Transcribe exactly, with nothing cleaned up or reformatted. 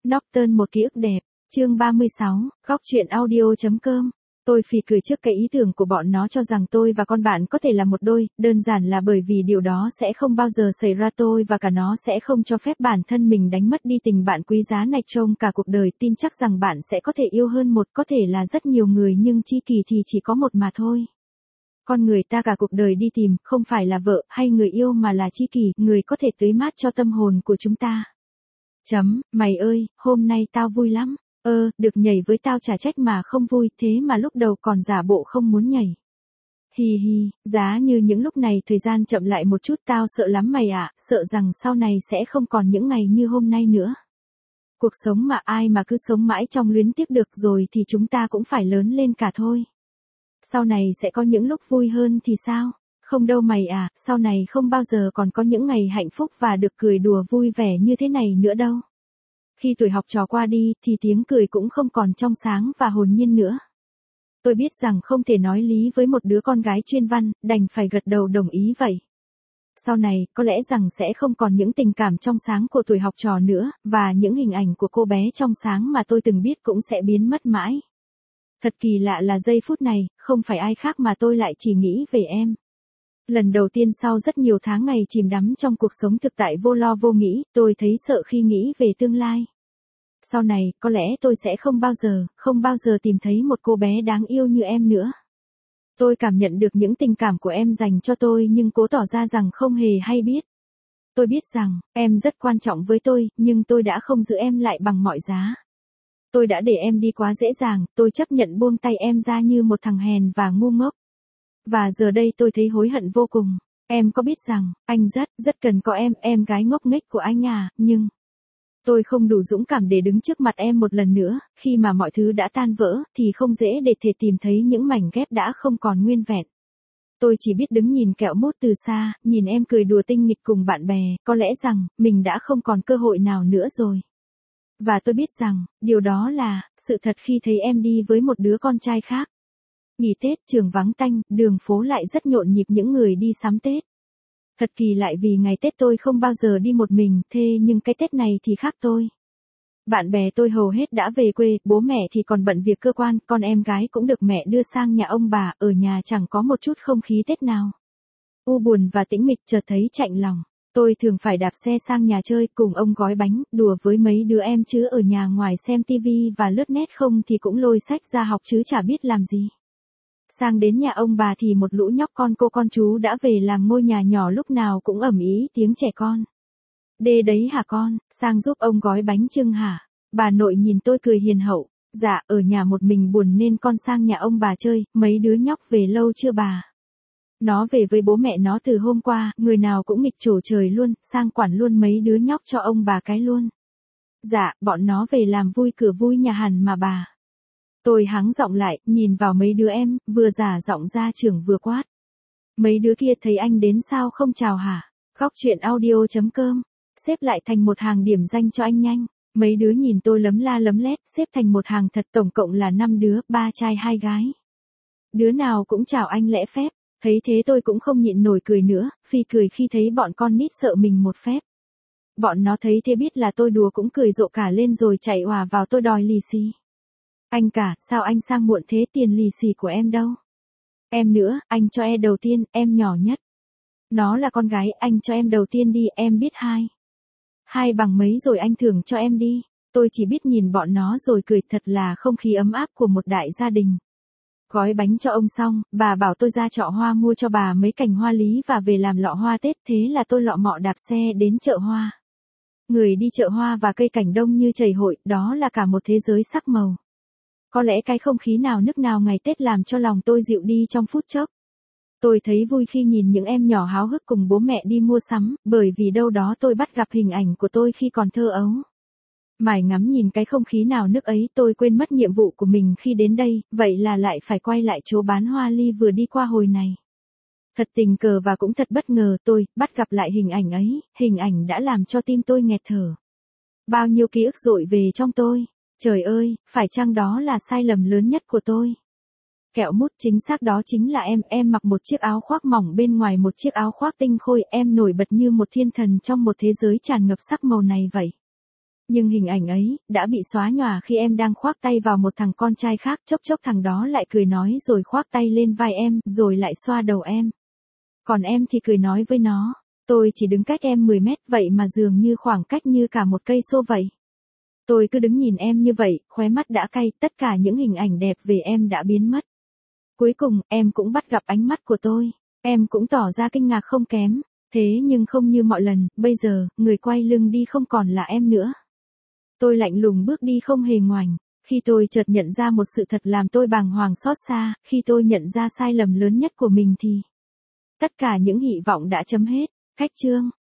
Norton một ký ức đẹp, chương ba mươi sáu, góc truyện audio.com. Tôi phì cười trước cái ý tưởng của bọn nó cho rằng tôi và con bạn có thể là một đôi, đơn giản là bởi vì điều đó sẽ không bao giờ xảy ra, tôi và cả nó sẽ không cho phép bản thân mình đánh mất đi tình bạn quý giá này trong cả cuộc đời, tin chắc rằng bạn sẽ có thể yêu hơn một, có thể là rất nhiều người nhưng tri kỷ thì chỉ có một mà thôi. Con người ta cả cuộc đời đi tìm, không phải là vợ hay người yêu mà là tri kỷ, người có thể tưới mát cho tâm hồn của chúng ta. Chấm, mày ơi, hôm nay tao vui lắm. Ơ, được nhảy với tao chả trách mà không vui, thế mà lúc đầu còn giả bộ không muốn nhảy. Hi hi, giá như những lúc này thời gian chậm lại một chút, tao sợ lắm mày ạ, sợ rằng sau này sẽ không còn những ngày như hôm nay nữa. Cuộc sống mà ai mà cứ sống mãi trong luyến tiếc được rồi thì chúng ta cũng phải lớn lên cả thôi. Sau này sẽ có những lúc vui hơn thì sao? Không đâu mày à, sau này không bao giờ còn có những ngày hạnh phúc và được cười đùa vui vẻ như thế này nữa đâu. Khi tuổi học trò qua đi thì tiếng cười cũng không còn trong sáng và hồn nhiên nữa. Tôi biết rằng không thể nói lý với một đứa con gái chuyên văn, đành phải gật đầu đồng ý vậy. Sau này, có lẽ rằng sẽ không còn những tình cảm trong sáng của tuổi học trò nữa, và những hình ảnh của cô bé trong sáng mà tôi từng biết cũng sẽ biến mất mãi. Thật kỳ lạ là giây phút này, không phải ai khác mà tôi lại chỉ nghĩ về em. Lần đầu tiên sau rất nhiều tháng ngày chìm đắm trong cuộc sống thực tại vô lo vô nghĩ, tôi thấy sợ khi nghĩ về tương lai. Sau này, có lẽ tôi sẽ không bao giờ, không bao giờ tìm thấy một cô bé đáng yêu như em nữa. Tôi cảm nhận được những tình cảm của em dành cho tôi nhưng cố tỏ ra rằng không hề hay biết. Tôi biết rằng, em rất quan trọng với tôi, nhưng tôi đã không giữ em lại bằng mọi giá. Tôi đã để em đi quá dễ dàng, tôi chấp nhận buông tay em ra như một thằng hèn và ngu ngốc. Và giờ đây tôi thấy hối hận vô cùng. Em có biết rằng, anh rất, rất cần có em, em gái ngốc nghếch của anh à, nhưng... Tôi không đủ dũng cảm để đứng trước mặt em một lần nữa, khi mà mọi thứ đã tan vỡ, thì không dễ để thể tìm thấy những mảnh ghép đã không còn nguyên vẹn. Tôi chỉ biết đứng nhìn kẹo mốt từ xa, nhìn em cười đùa tinh nghịch cùng bạn bè, có lẽ rằng, mình đã không còn cơ hội nào nữa rồi. Và tôi biết rằng, điều đó là, sự thật khi thấy em đi với một đứa con trai khác. Nghỉ Tết, trường vắng tanh, đường phố lại rất nhộn nhịp những người đi sắm Tết. Thật kỳ lại vì ngày Tết tôi không bao giờ đi một mình, thế nhưng cái Tết này thì khác tôi. Bạn bè tôi hầu hết đã về quê, bố mẹ thì còn bận việc cơ quan, con em gái cũng được mẹ đưa sang nhà ông bà, ở nhà chẳng có một chút không khí Tết nào. U buồn và tĩnh mịch chợt thấy chạnh lòng. Tôi thường phải đạp xe sang nhà chơi cùng ông gói bánh, đùa với mấy đứa em chứ ở nhà ngoài xem tivi và lướt net không thì cũng lôi sách ra học chứ chả biết làm gì. Sang đến nhà ông bà thì một lũ nhóc con cô con chú đã về làm ngôi nhà nhỏ lúc nào cũng ầm ĩ tiếng trẻ con. Đê đấy hả con, sang giúp ông gói bánh chưng hả? Bà nội nhìn tôi cười hiền hậu, dạ ở nhà một mình buồn nên con sang nhà ông bà chơi, mấy đứa nhóc về lâu chưa bà? Nó về với bố mẹ nó từ hôm qua, người nào cũng nghịch trổ trời luôn, sang quản luôn mấy đứa nhóc cho ông bà cái luôn. Dạ, bọn nó về làm vui cửa vui nhà hẳn mà bà. Tôi hắng giọng lại, nhìn vào mấy đứa em, vừa giả giọng ra trưởng vừa quát. Mấy đứa kia thấy anh đến sao không chào hả? Góc truyện audio.com. Xếp lại thành một hàng điểm danh cho anh nhanh. Mấy đứa nhìn tôi lấm la lấm lét, xếp thành một hàng thật, tổng cộng là năm đứa, ba trai hai gái. Đứa nào cũng chào anh lễ phép. Thấy thế tôi cũng không nhịn nổi cười nữa, phi cười khi thấy bọn con nít sợ mình một phép. Bọn nó thấy thế biết là tôi đùa cũng cười rộ cả lên rồi chạy òa vào tôi đòi lì xì. Anh cả, sao anh sang muộn thế, tiền lì xì của em đâu? Em nữa, anh cho em đầu tiên, em nhỏ nhất. Nó là con gái, anh cho em đầu tiên đi, em biết hai. Hai bằng mấy rồi anh thưởng cho em đi. Tôi chỉ biết nhìn bọn nó rồi cười, thật là không khí ấm áp của một đại gia đình. Gói bánh cho ông xong, bà bảo tôi ra chợ hoa mua cho bà mấy cành hoa lý và về làm lọ hoa Tết, thế là tôi lọ mọ đạp xe đến chợ hoa. Người đi chợ hoa và cây cảnh đông như chảy hội, đó là cả một thế giới sắc màu. Có lẽ cái không khí nào nức nào ngày Tết làm cho lòng tôi dịu đi trong phút chốc. Tôi thấy vui khi nhìn những em nhỏ háo hức cùng bố mẹ đi mua sắm, bởi vì đâu đó tôi bắt gặp hình ảnh của tôi khi còn thơ ấu. Mải ngắm nhìn cái không khí nào nức ấy, tôi quên mất nhiệm vụ của mình khi đến đây, vậy là lại phải quay lại chỗ bán hoa ly vừa đi qua hồi này. Thật tình cờ và cũng thật bất ngờ, tôi bắt gặp lại hình ảnh ấy, hình ảnh đã làm cho tim tôi nghẹt thở. Bao nhiêu ký ức dội về trong tôi. Trời ơi, phải chăng đó là sai lầm lớn nhất của tôi? Kẹo mút, chính xác đó chính là em, em mặc một chiếc áo khoác mỏng bên ngoài một chiếc áo khoác tinh khôi, em nổi bật như một thiên thần trong một thế giới tràn ngập sắc màu này vậy. Nhưng hình ảnh ấy, đã bị xóa nhòa khi em đang khoác tay vào một thằng con trai khác, chốc chốc thằng đó lại cười nói rồi khoác tay lên vai em, rồi lại xoa đầu em. Còn em thì cười nói với nó, tôi chỉ đứng cách em mười mét vậy mà dường như khoảng cách như cả một cây xô vậy. Tôi cứ đứng nhìn em như vậy, khóe mắt đã cay, tất cả những hình ảnh đẹp về em đã biến mất. Cuối cùng, em cũng bắt gặp ánh mắt của tôi. Em cũng tỏ ra kinh ngạc không kém. Thế nhưng không như mọi lần, bây giờ, người quay lưng đi không còn là em nữa. Tôi lạnh lùng bước đi không hề ngoảnh. Khi tôi chợt nhận ra một sự thật làm tôi bàng hoàng xót xa, khi tôi nhận ra sai lầm lớn nhất của mình thì tất cả những hy vọng đã chấm hết. Khách chương